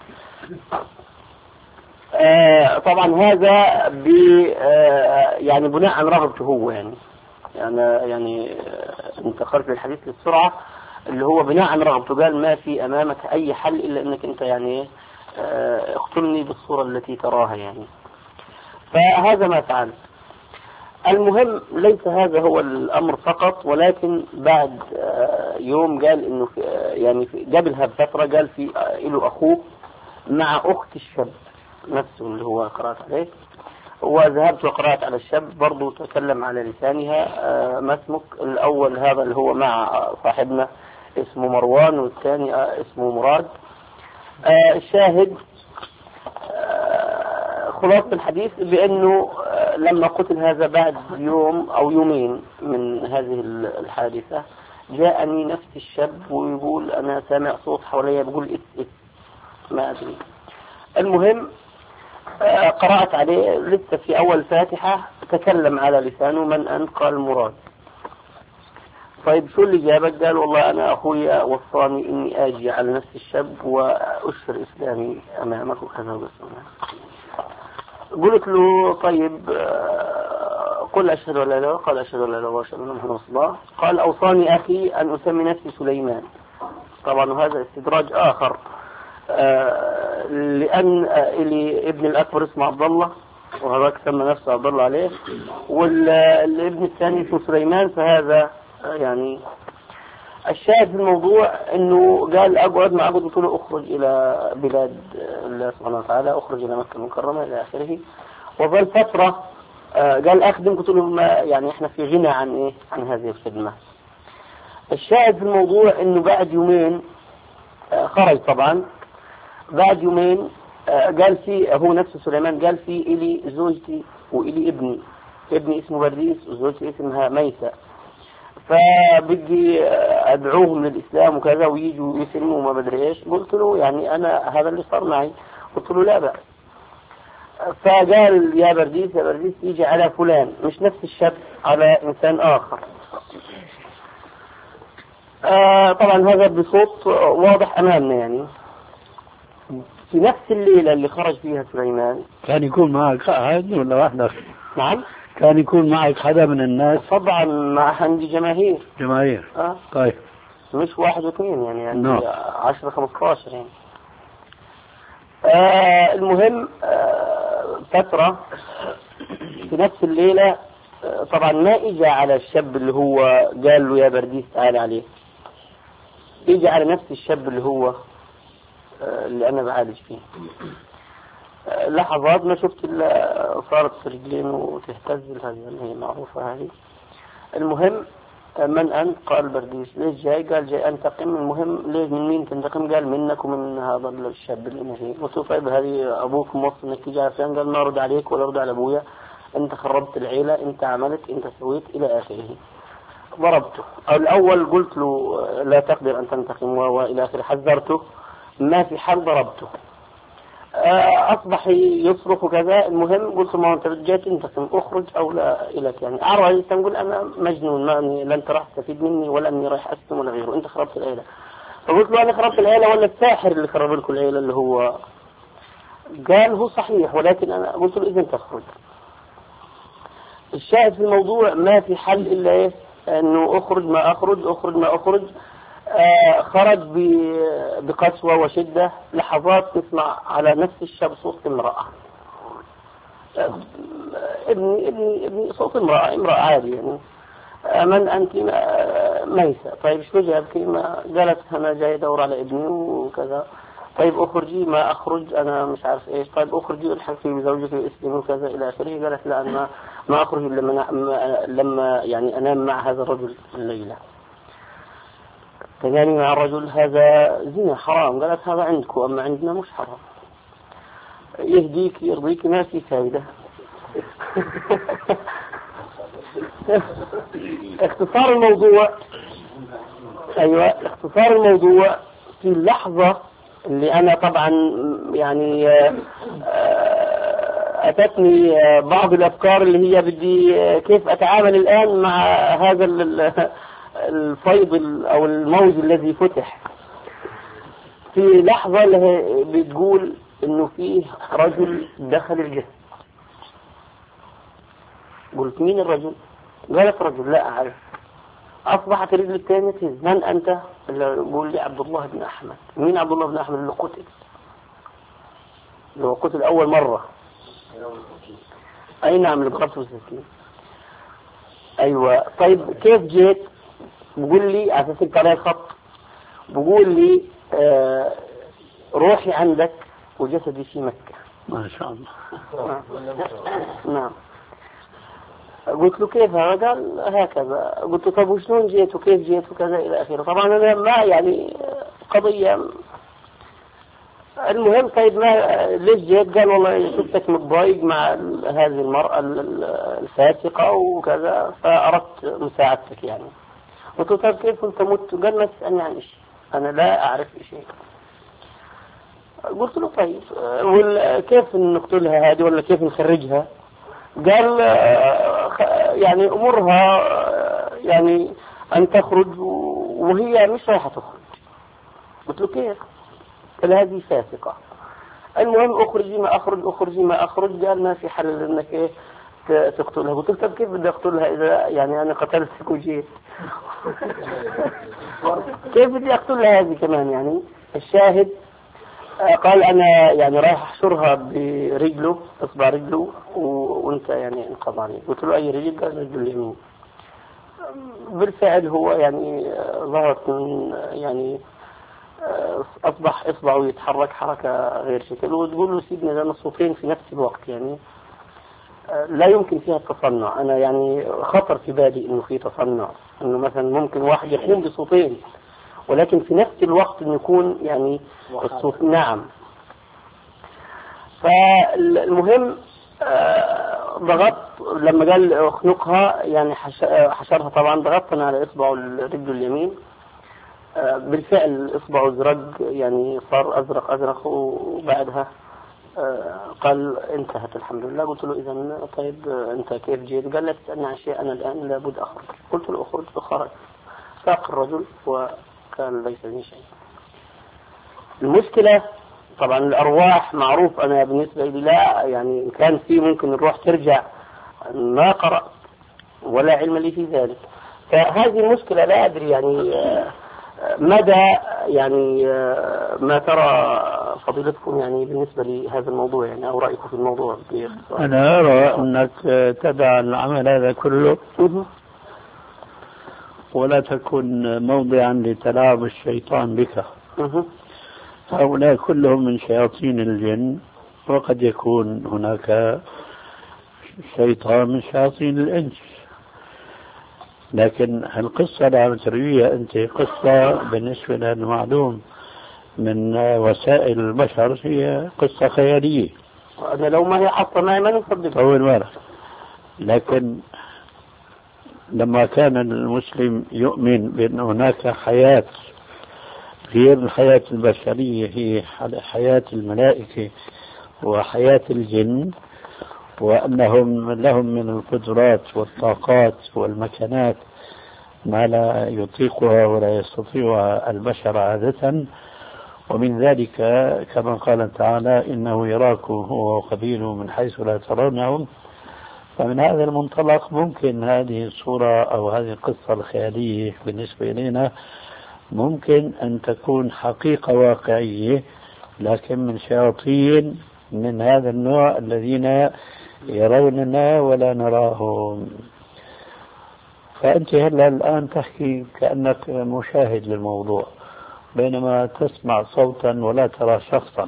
طبعا هذا يعني بناء عن رغبته هو. يعني انتقلت للحديث للسرعة اللي هو بناء عن رغبته. قال ما في أمامك أي حل إلا أنك أنت يعني اقتلني بالصورة التي تراها يعني. فهذا ما فعل. المهم ليس هذا هو الأمر فقط، ولكن بعد يوم قال إنه يعني قبلها بفترة قال في له أخوه مع أخت الشاب نفسه اللي هو قرأت عليه، وذهبت وقرأت على الشاب برضو تكلم على لسانها. ما اسمك؟ الأول هذا اللي هو مع صاحبنا اسمه مروان، والثاني اسمه مراد. الشاهد خلاصة الحديث بأنه لما قتل هذا بعد يوم أو يومين من هذه الحادثة جاءني نفس الشاب ويقول أنا سامع صوت حواليا بيقول إس ما أدري. المهم قرأت عليه لسه في أول فاتحة تكلم على لسانه من أنت؟ قال مراد. طيب شو اللي جابك؟ قال والله أنا أخويا وصاني إني آجي على نفس الشاب وأشهر إسلامي أمامك وكذا وكذا. قلت له طيب قل أشهد أن لا إله إلا الله. قال أشهد أن لا إله إلا الله وأشهد أن محمدا رسول الله. قال أوصاني أخي أن أسمي نفسي سليمان. طبعا هذا استدراج آخر، لأن ابن الأكبر اسمه عبد الله وهذاك سمى نفسه عبد الله عليه، والابن الثاني اسمه سليمان. فهذا يعني الشاهد في الموضوع انه قال اقعد ما اقعد. قلت له اخرج الى بلاد الله سبحانه وتعالى، اخرج الى مكة المكرمة الى اخره. وظل فترة قال اخدم. قلت له ما يعني احنا في غنى عن ايه عن هذه الخدمة. الشاهد في الموضوع انه بعد يومين خرج. طبعا بعد يومين قال في هو نفسه سليمان قال في الي زوجتي والي ابني اسمه برديس وزوجتي اسمها ميسة، فبدي ادعوهم للاسلام وكذا ويجوا يسلموا وما بدري ايش. قلت له يعني انا هذا اللي صار معي. قلت له لا بأس. فقال يا برديس يجي على فلان، مش نفس الشاب، على انسان اخر. طبعا هذا بصوت واضح امامنا. يعني في نفس الليلة اللي خرج فيها سليمان كان يكون معك أحد ولا وحدك؟ نعم كان يكون معك حدا من الناس؟ طبعا عندي جماهير. طيب مش واحد واثنين يعني عندي 10-15 يعني. المهم فترة في نفس الليلة طبعا ما اجى على الشاب اللي هو قال له يا برديس تعال عليه، اجى على نفس الشاب اللي هو اللي انا بعالج فيه. لحظات ما شفت الا صارت رجلين وتهتز، هذه هي معروفة هذه. المهم من أنت؟ قال برديس. ليش جاي؟ قال جاي أنتقم. المهم ليش من مين تنتقم؟ قال منك ومن هذا الشاب اللي ماشي. قلت له طيب هذه أبوك موصي إنك تجي عشان؟ قال ما أرد عليك ولا أرد على أبويا، أنت خربت العيلة، أنت عملت، أنت سويت، إلى آخره. ضربته. الأول قلت له لا تقدر أن تنتقم وإلى آخره، حذرته، ما في حل، ضربته. أصبح يصرخ كذا. المهم قلت ما أنت جاي تنتقم، أخرج أو لا إليك يعني. أعرض تقول أنا مجنون، ما لا أنت راح تستفيد مني ولا أني رايح أسلم ولا غيره، أنت خربت العيلة. فقلت له أنا خربت العيلة ولا الساحر اللي خرب لكم العيلة اللي هو؟ قال هو صحيح، ولكن أنا قلت له إذن تخرج. الشاهد في الموضوع ما في حل إلا إيه؟ أنه أخرج ما أخرج، أخرج ما أخرج. خرج بقسوة وشدة. لحظات نسمع على نفس الشاب صوت امرأة. ابني صوت امرأة عادي يعني. من أنت؟ ميسة. طيب شو جابك؟ قالت أنا جاي أدور على ابني وكذا. طيب أخرجي. ما أخرج، أنا مش عارف إيش. طيب أخرجي الحقي بزوجك الإسلام وكذا إلى آخره. قالت لا، أنا ما أخرج لما يعني أنام مع هذا الرجل الليلة. تنامي مع الرجل هذا زنا حرام. قالت هذا عندكم، أما عندنا مش حرام. يهديك يرضيك، ما في فائدة. اختصار الموضوع، أيوة اختصار الموضوع، في اللحظة اللي أنا طبعا يعني أتتني بعض الأفكار اللي هي بدي كيف أتعامل الآن مع هذا الفيض أو الموج الذي فتح. في لحظة اللي بتقول إنه فيه رجل دخل الجسم. قلت مين الرجل؟ قالت رجل لا أعرف. أصبحت رجل الثانية تهز. من أنت؟ اللي يقول لي عبد الله بن أحمد. مين عبد الله بن أحمد؟ اللي قتل، اللي هو قتل أول مرة. أي نعم، اللي ضربته بالسكين. أيوة. طيب كيف جيت؟ بقول لي على أساس على الخط، بقول لي روحي عندك وجسدي في مكة. ما شاء الله. نعم. قلت له كيف هذا؟ قال هكذا. قلت له طب وشلون جيت وكيف جيت وكذا إلى آخره. طبعا أنا ما يعني قضية. المهم طيب ما ليش جيت؟ قال والله شفتك متضايق مع هذه المرأة الفاسقة وكذا، فأردت مساعدتك يعني. قلت له طيب كيف أنت مت؟ قال ما تسألني عن شيء، أنا لا أعرف شيء. قلت له طيب كيف نقتلها هذه ولا كيف نخرجها؟ قال يعني أمرها يعني أن تخرج وهي مش رايحة تخرج. قلت له كيف؟ قال هذه فاسقة. المهم أخرجي ما أخرج، أخرجي ما أخرج. قال ما في حل إنك إيه تقتلها. قلت له طب كيف بدي أقتلها إذا يعني أنا قتلتك وجيت؟ كيف بدي أقتلها هذه كمان يعني؟ الشاهد قال أنا يعني رايح أحشرها برجله، إصبع رجله، وأنت يعني انقض عليه. قلت له أي رجل؟ قال رجل اليمين. بالفعل هو يعني ظهرت من يعني أصبح إصبعه يتحرك حركة غير شكل. وتقول له سيدنا لنا الصوتين في نفس الوقت يعني لا يمكن فيها التصنع. أنا يعني خطر في بالي إنه في تصنع، إنه مثلا ممكن واحد يقوم بصوتين ولكن في نفس الوقت إنه يكون يعني الصوت. نعم. فالمهم ضغطت لما قال اخنقها يعني حشرها. طبعا ضغطت أنا على إصبعه الرجل اليمين. بالفعل إصبعه ازرق يعني صار أزرق. وبعدها قال انتهت الحمد لله. قلت له إذا طيب أنت كيف جيت؟ قال لا تسألني عن شيء، أنا الآن لابد أخرج. قلت له أخرج. فخرج. ساق الرجل وكان ليس لي شيء. المشكلة طبعا الأرواح معروف. أنا بالنسبة لي لا يعني إن كان في ممكن الروح ترجع، ما قرأت ولا علم لي في ذلك. فهذه المشكلة لا أدري يعني مدى يعني ما ترى فضيلتكم يعني بالنسبة لهذا الموضوع يعني أو رأيكم في الموضوع؟ أنا أرى أنك تدع العمل هذا كله ولا تكن موضعا لتلاعب الشيطان بك. هؤلاء كلهم من شياطين الجن، وقد يكون هناك شيطان من شياطين الإنس. لكن القصة اللي عم ترويها أنت قصة بالنسبة للمعلوم من وسائل البشر هي قصة خيالية. أنا لو ما هي حاطة معي ما نصدق. أول مرة. لكن لما كان المسلم يؤمن بأن هناك حياة غير الحياة البشرية، هي حياة الملائكة وحياة الجن، وأنهم لهم من القدرات والطاقات والمكانات ما لا يطيقها ولا يستطيعها البشر عادة، ومن ذلك كما قال تعالى إنه يراكم هو وقبيله من حيث لا ترونهم. فمن هذا المنطلق ممكن هذه الصورة أو هذه القصة الخيالية بالنسبة إلينا ممكن أن تكون حقيقة واقعية، لكن من شياطين من هذا النوع الذين يروننا ولا نراهم. فأنت هلا الآن تحكي كأنك مشاهد للموضوع بينما تسمع صوتا ولا ترى شخصا.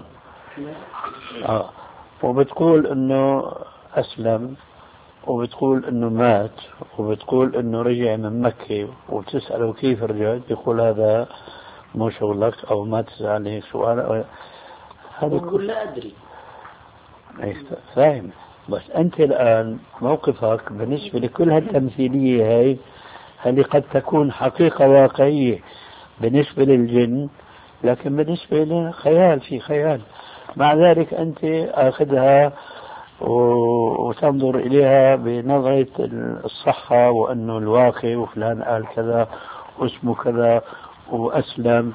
وبتقول انه اسلم، وبتقول انه مات، وبتقول انه رجع من مكة، وتسأله كيف رجعت يقول هذا مو شغلك او ما تسألني سؤال. هذا يقول لا ادري. فاهم؟ بس انت الان موقفك بالنسبة لكل هالتمثيلية هاي هذه قد تكون حقيقة واقعية بالنسبة للجن، لكن بالنسبة لنا خيال في خيال. مع ذلك أنت أخذها وتنظر إليها بنظرة الصحة، وأنه الواقع وفلان قال كذا واسمه كذا وأسلم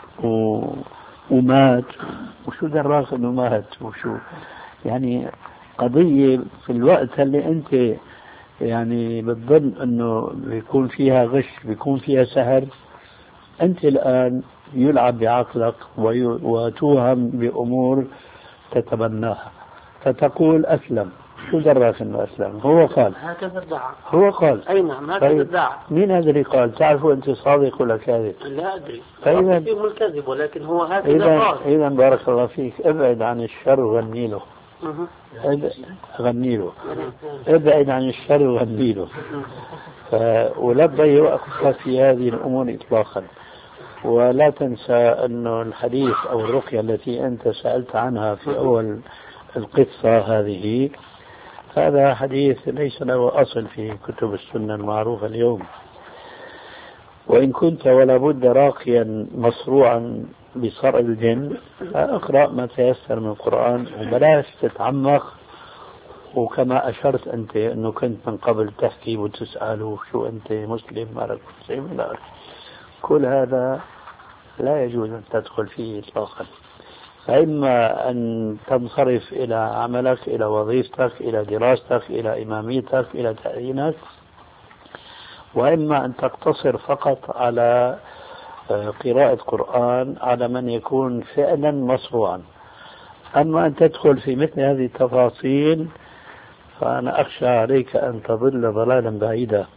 ومات، وشو دراك أنه مات وشو يعني قضية في الوقت اللي أنت يعني بتظن أنه بيكون فيها غش بيكون فيها سهر. أنت الآن يلعب بعقلك وتوهم بأمور تتبناها، فتقول أسلم. شو دراك أنه أسلم؟ هو قال هكذا ادعى. هو قال أي نعم هكذا ادعى. مين هذا اللي قال؟ تعرفوا أنت صادق ولا كاذب؟ لا أدري. فإذا فيهم الكذب، ولكن هو هكذا قال. إذا بارك الله فيك ابعد عن الشر وغني له. غني له، ابعد عن الشر وغني له. ولا تضيع وقتك في هذه الأمور إطلاقا. ولا تنسى أن الحديث أو الرقية التي أنت سألت عنها في أول القصة هذه، هذا حديث ليس له أصل في كتب السنة المعروفة اليوم. وإن كنت ولا بد راقيا مصروعا بصرع الجن فأقرأ ما تيسر من القرآن وبلاش تتعمق. وكما أشرت أنت أنه كنت من قبل تحكي وتسأله شو أنت مسلم مالك مسلم، لا، كل هذا لا يجوز أن تدخل فيه إطلاقا. فإما أن تنصرف إلى عملك، إلى وظيفتك، إلى دراستك، إلى إماميتك، إلى تعيينك، وإما أن تقتصر فقط على قراءة قرآن على من يكون فعلا مصروعا. أما أن تدخل في مثل هذه التفاصيل فأنا أخشى عليك أن تضل ضلالا بعيدا،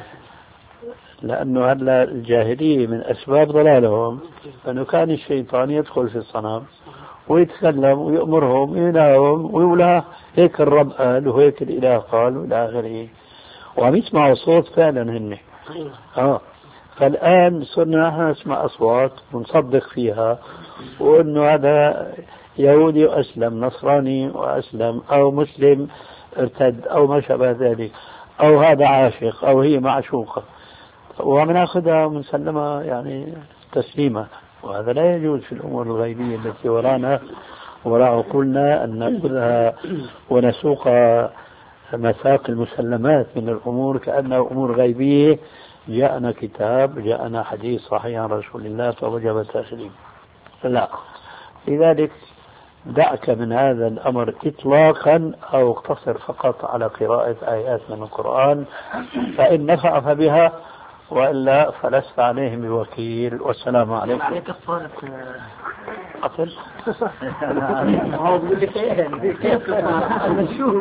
لأنه هلا الجاهلية من أسباب ضلالهم أنه كان الشيطان يدخل في الصنم ويتكلم ويأمرهم ويناهم ويقول هيك الرب قال وهيك الإله قال وإلى آخره، وعم يسمعوا صوت فعلا هن. فالآن صرنا نحن نسمع أصوات ونصدق فيها، وأنه هذا يهودي وأسلم، نصراني وأسلم، أو مسلم ارتد أو ما شابه ذلك، أو هذا عاشق أو هي معشوقة، ومناخذها ومنسلمها يعني تسليما. وهذا لا يجوز في الأمور الغيبية التي ورانا وراء عقولنا أن نأخذها ونسوق مساق المسلمات من الأمور كأنها أمور غيبية. جاءنا كتاب، جاءنا حديث صحيح عن رسول الله فوجب التسليم. لا، لذلك دعك من هذا الأمر إطلاقا، أو اقتصر فقط على قراءة آيات من القرآن، فإن نفع فبها وإلا فلست عليهم بوكيل. والسلام عليكم. عليك الصالح قتل. هو بيقول لك ايه كيف نشوف